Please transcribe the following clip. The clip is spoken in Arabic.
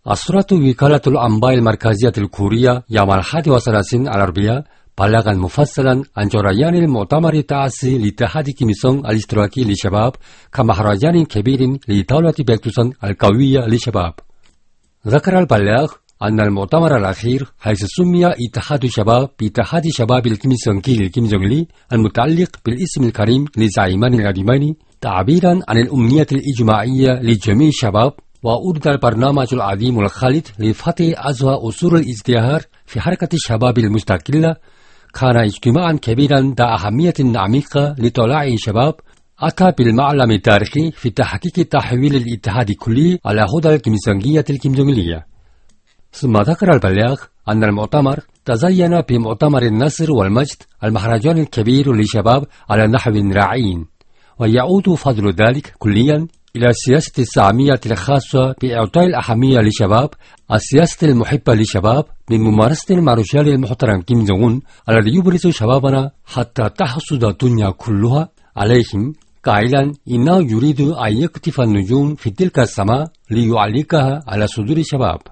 أسرت وكالة الأنباء المركزية الكورية يوم 31 الأربعاء بلغا مفصلا عن جريان المؤتمر التاسع لاتحاد كيميلسونغ الاشتراكي للشباب كمهرجان كبير لدولة بكتوسن القوية للشباب. ذكر البلاغ أن المؤتمر الأخير حيث سمي اتحاد الشباب باتحاد شباب الكيميلسونغي لكيم المتعلق بالاسم الكريم لزعيمان القديمين تعبيرا عن الأمنية الإجماعية لجميع الشباب، وأورد البرنامج العظيم الخالد لفتح أزهى أصول الازدهار في حركة الشباب المستقلة. كان اجتماعا كبيرا ذا أهمية عميقة لطلاع الشباب أتى بالمعلم التاريخي في تحقيق تحويل الاتحاد الكلي على هدى الكيميلسونغية الكيمجونغية. ثم ذكر البلاغ أن المؤتمر تزين بمؤتمر النصر والمجد المهرجان الكبير للشباب على نحو رائع، ويعود فضل ذلك كليا إلى السياسة السامية الخاصة بإعطاء الأهمية للشباب، السياسة المحبة للشباب من ممارسة المارشال المحترم كيم جونغ أون الذي يبرز شبابنا حتى تحصد الدنيا كلها عليهم، قائلا إنه يريد أن يقطف النجوم في تلك السماء ليعلقها على صدور الشباب.